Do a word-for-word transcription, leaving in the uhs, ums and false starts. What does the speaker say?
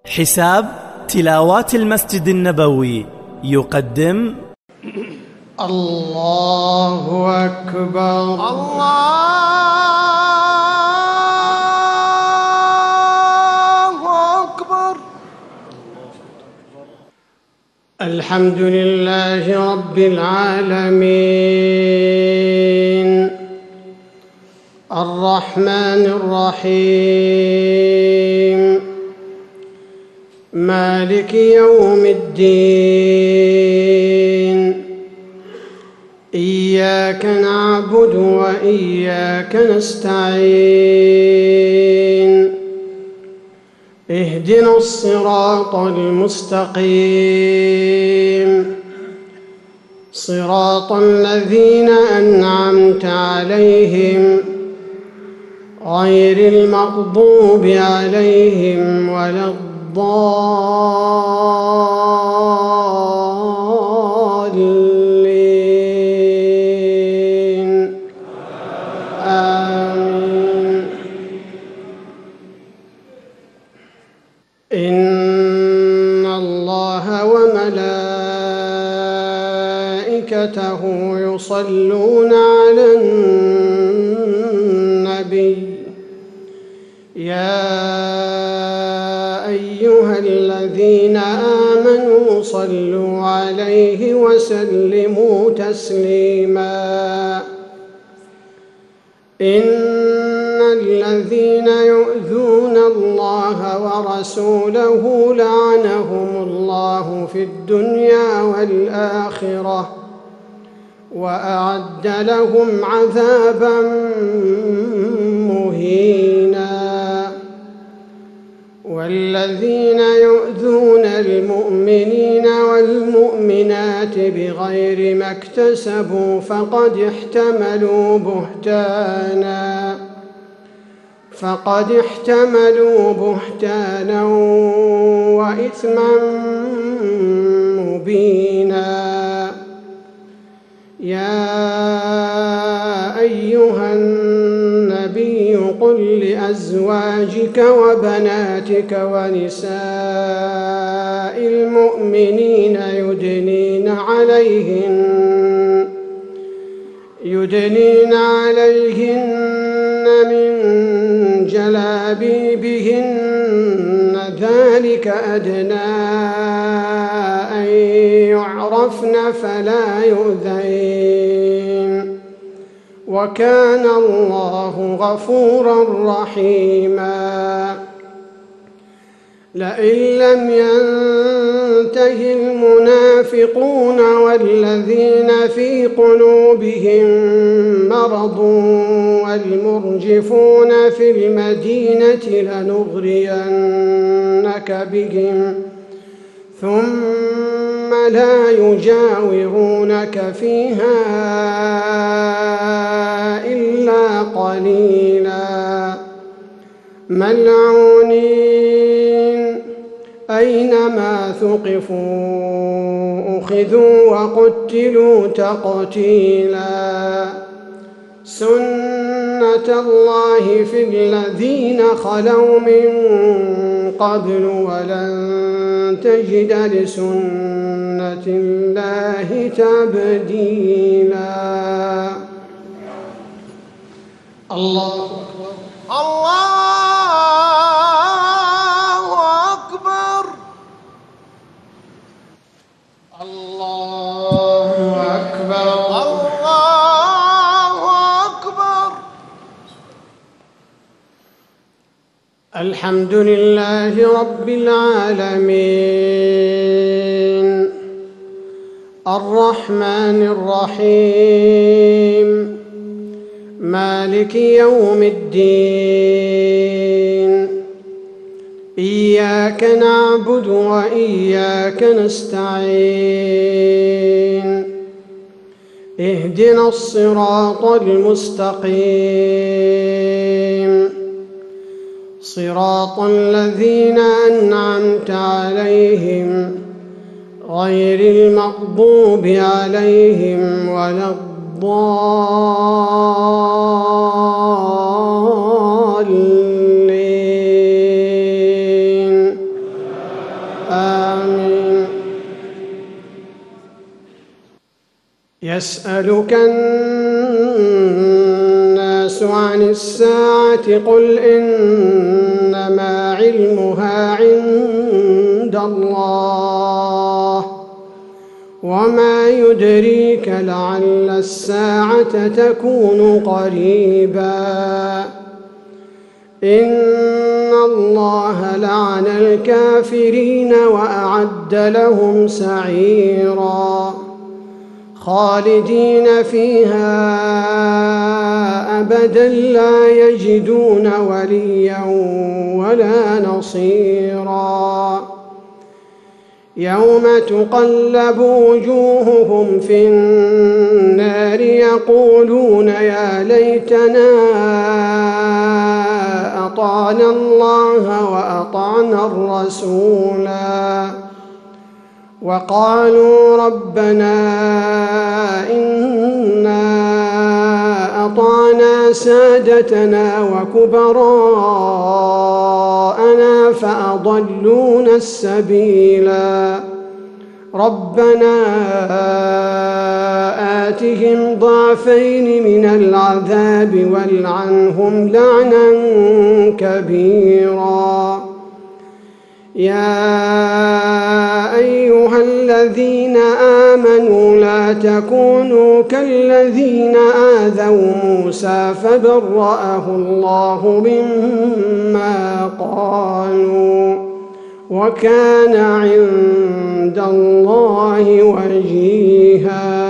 حساب تلاوات المسجد النبوي يقدم الله أكبر الله أكبر. الحمد لله رب العالمين الرحمن الرحيم مالك يوم الدين إياك نعبد وإياك نستعين اهدنا الصراط المستقيم صراط الذين أنعمت عليهم غير المغضوب عليهم ولا الضالين آمين. إن الله وملائكته يصلون على النبي يا أيها الذين آمنوا صلوا عليه وسلموا تسليما. إن الذين يؤذون الله ورسوله لعنهم الله في الدنيا والآخرة وأعد لهم عذابا مهينا. والذين يؤذون المؤمنين والمؤمنات بغير ما اكتسبوا فقد احتملوا بهتانا فقد احتملوا بهتانا وإثما مبينا. يا أيها النبي قل لأزواجك وبناتك ونساء المؤمنين يدنين عليهن يدنين عليهن من جلابيبهن ذلك أدنى أن يعرفن فلا يؤذين وكان الله غفورا رحيما. لئن لم ينته المنافقون والذين في قلوبهم مرض والمرجفون في المدينة لنغرينك بهم ثم لا يجاورونك فيها إلا قليلا ملعونين أينما ثقفوا أخذوا وقتلوا تقتيلا. سنة الله في الذين خلوا من قبل ولن تجد لسنة الله تبديلا. الله أكبر الله أكبر الله أكبر الله أكبر. الحمد لله رب العالمين الرحمن الرحيم مالك يوم الدين إياك نعبد وإياك نستعين اهدنا الصراط المستقيم صراط الذين أنعمت عليهم غير المغضوب عليهم ولا الضالين آمين. يسألك الناس عن الساعة قل إنما علمها عند الله وما يدريك لعل الساعة تكون قريبا إن الله لعن الكافرين وأعد لهم سعيرا خالدين فيها أبدا لا يجدون وليا ولا نصيرا يوم تقلب وجوههم في النار يقولون يا ليتنا أطعنا الله وأطعنا الرسولا وقالوا ربنا إنا أطعنا سادتنا وكبراءنا فأضلونا السبيلا ربنا آتهم ضعفين من العذاب والعنهم لعنا كبيرا يا أيها الذين آمنوا لا تكونوا كالذين آذوا موسى فبرأه الله مما قالوا وكان عند الله وجيها.